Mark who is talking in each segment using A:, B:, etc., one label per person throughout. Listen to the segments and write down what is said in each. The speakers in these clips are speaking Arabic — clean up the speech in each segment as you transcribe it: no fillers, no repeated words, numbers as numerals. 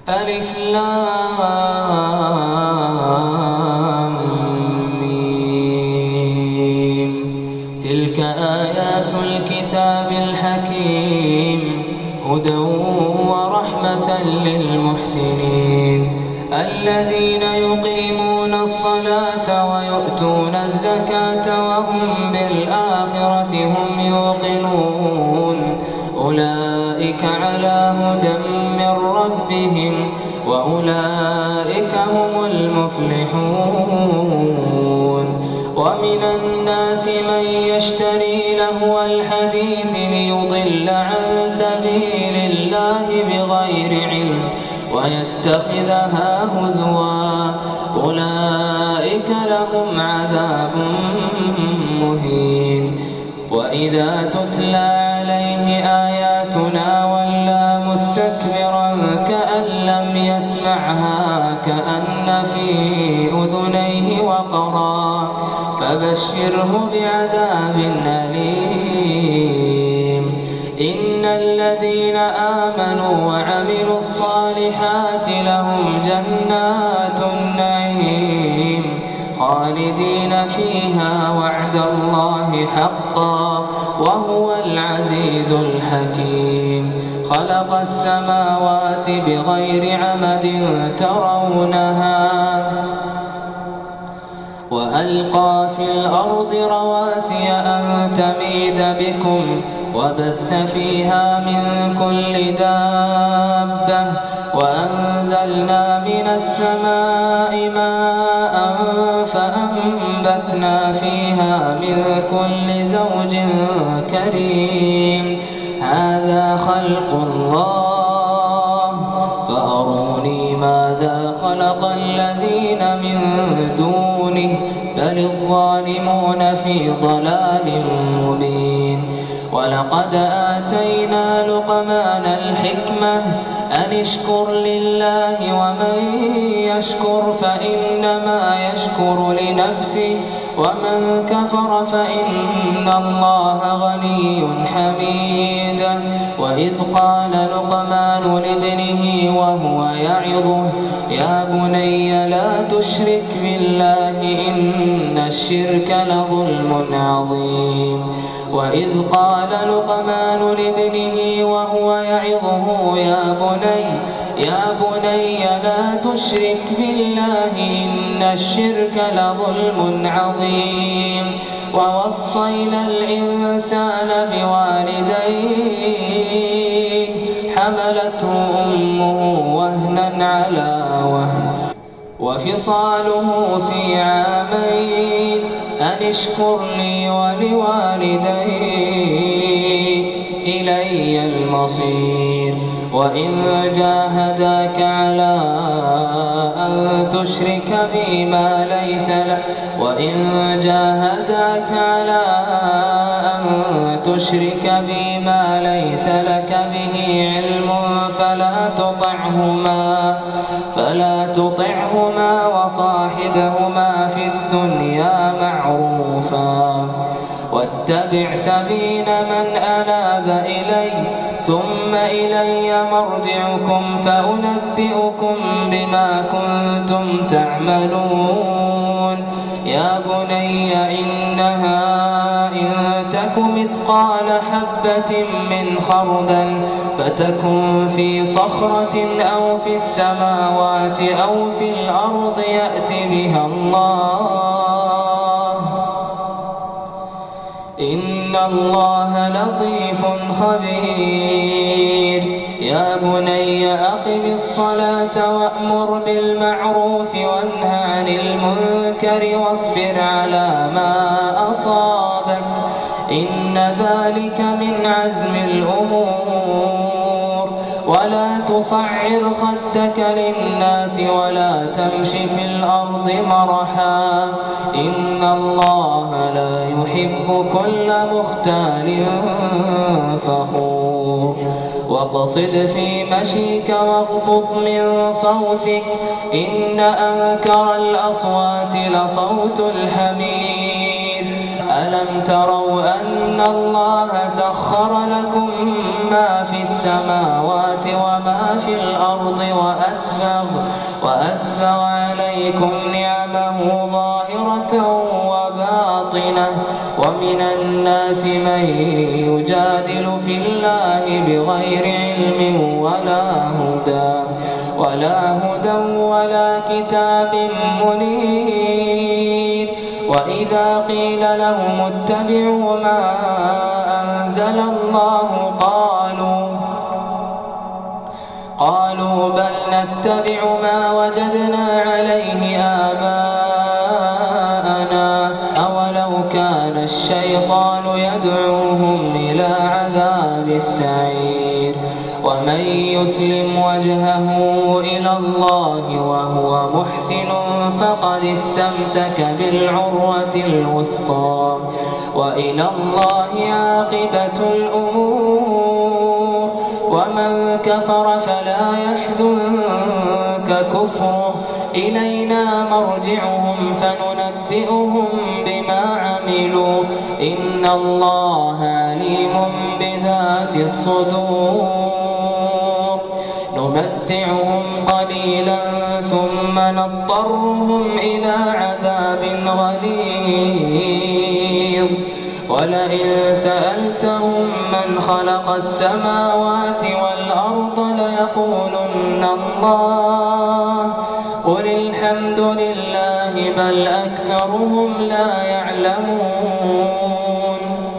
A: ألف لام ميم. تلك آيات الكتاب الحكيم هدى ورحمة للمحسنين الذين يقيمون الصلاة ويؤتون الزكاة وهم بالآخرة هم يوقنون أولئك على هدى من ربهم وأولئك هم المفلحون. ومن الناس من يشتري لهو الحديث ليضل عن سبيل الله بغير علم ويتخذها هزوا أولئك لهم عذاب مهين. وإذا تتلى عليه آياتنا ولى مستكبرا كأن لم يسمعها كأن في أذنيه وقرا فبشره بعذاب أليم. إن الذين آمنوا وعملوا الصالحات لهم جنات النعيم خالدين فيها وعد الله حقا وهو العزيز الحكيم. خلق السماوات بغير عمد ترونها وألقى في الأرض رواسي أن تميد بكم وبث فيها من كل دابة وأنزلنا من السماء ماء فأنبتنا فيها من كل زوج كريم. هذا خلق الله فأروني ماذا خلق الذين من دونه بل الظالمون في ضلال مبين. ولقد آتينا لقمان الحكمة أن اشكر لله ومن يشكر فإنما يشكر لنفسه ومن كفر فإن الله غني حميد. وإذ قال لقمان لابنه وهو يعظه يا بني لا تشرك بالله إن الشرك لظلم عظيم. وإذ قال لقمان لابنه وهو يعظه يا بني لا تشرك بالله إن الشرك لظلم عظيم. ووصينا الإنسان بوالديه حملته أمه وهنا على وهن وفصاله في عامين أن اشكر لي ولوالديك إلي المصير. وإن جاهداك على أن تشرك بي ما ليس لك به علم فلا تطعهما وصاحبهما في الدنيا معروفا واتبع سبيل من أناب إلي ثم إلي مرجعكم فأنبئكم بما كنتم تعملون. يا بني إنها إن تك مثقال حبة من خردل فتكن في صخرة أو في السماوات أو في الأرض يأت بها الله إن الله لطيف خبير. يا بني أقم الصلاة وأمر بالمعروف وانه عن المنكر واصبر على ما أصابك إن ذلك من عزم الأمور. ولا تصعر خدك للناس ولا تمش في الأرض مرحا إن الله لا يحب كل مختال فخور. واقصد في مشيك واغضض من صوتك إن أنكر الأصوات لصوت الحمير ألم تروا أن الله سخر لكم ما في السماوات وما في الأرض وأسبغ عليكم نعمه ظاهرة وباطنة ومن الناس من يجادل في الله بغير علم ولا هدى ولا كتاب منير وإذا قيل لهم اتبعوا ما أنزل الله قالوا بل نتبع ما وجدنا عليه آباءنا أولو كان الشيطان يدعوهم إلى عذاب السعير ومن يسلم وجهه إلى الله وهو محسن فقد استمسك بالعروة الوثقى وإلى الله عاقبة الأمور ومن كفر فلا يحزنك كفره إلينا مرجعهم فننبئهم بما عملوا إن الله عليم بذات الصدور نمتعهم قليلا ثم نضطرهم إلى عذاب غليظ ولئن سألتهم من خلق السماوات والأرض ليقولن الله قل الحمد لله بل أكثرهم لا يعلمون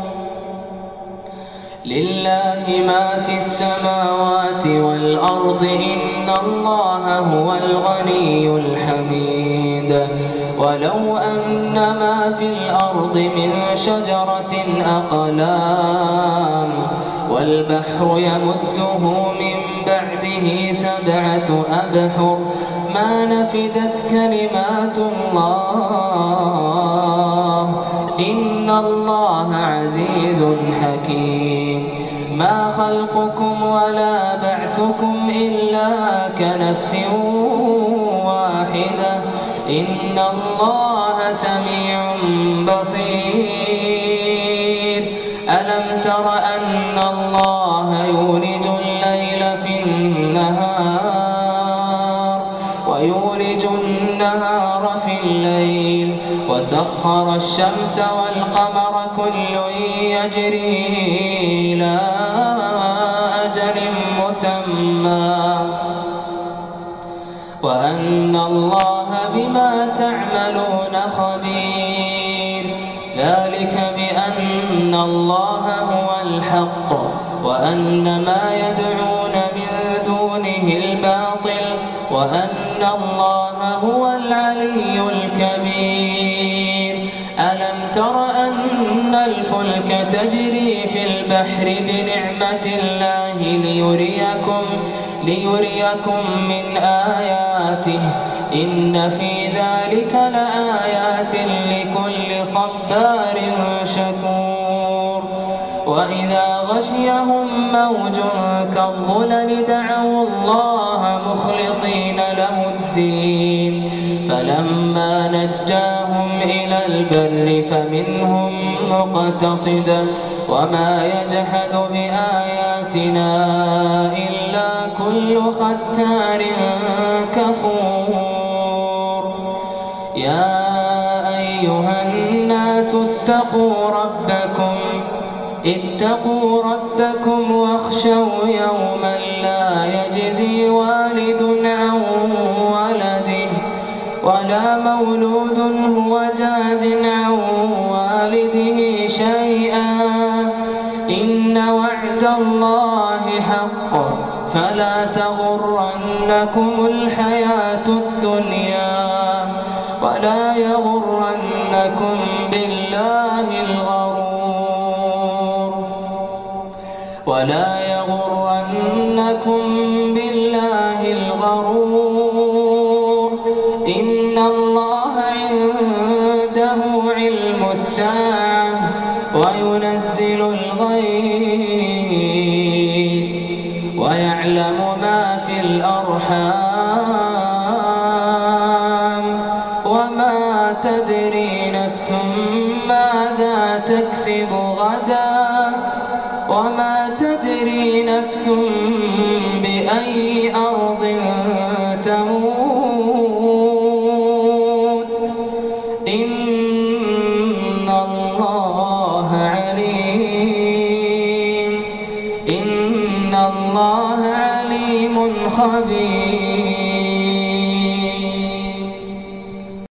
A: لله ما في السماوات والأرض إن الله هو الغني الحميد ولو أن ما في الأرض من شجرة أقلام والبحر يمده من بعده 7 أبحر ما نفدت كلمات الله إن الله عزيز حكيم ما خلقكم ولا بعثكم إلا كنفس واحدة إن الله سميع بصير ألم تر أن الله يولج الليل في النهار ويولج النهار في الليل وسخر الشمس والقمر كل يجري إلى أجل مسمى وأن الله بما تعملون خبير ذلك بأن الله هو الحق وأن ما يدعون من دونه الباطل وأن الله هو العلي الكبير ألم تر أن الفلك تجري في البحر بنعمة الله ليريكم من آياته إن في ذلك لآيات لكل صبار شكور وإذا غشيهم موج كالظلل دعوا الله مخلصين له الدين فلما نجاهم إلى البر فمنهم مقتصد وما يجحد بآياتنا إلا كل ختار كفور يا أيها الناس اتقوا ربكم واخشوا يوما لا يجزي والد عن ولده ولا مولود هو جاز عن والده شيئا إن وعد الله حق فلا تغرنكم الحياة الدنيا ولا يغرنكم بالله الغرور إن الله عنده علم الساعة وينزل الغيث ويعلم ما في الأرحام وما تدري نفس ماذا وما تدري نفس بأي أرض تموت إن الله عليم خبير.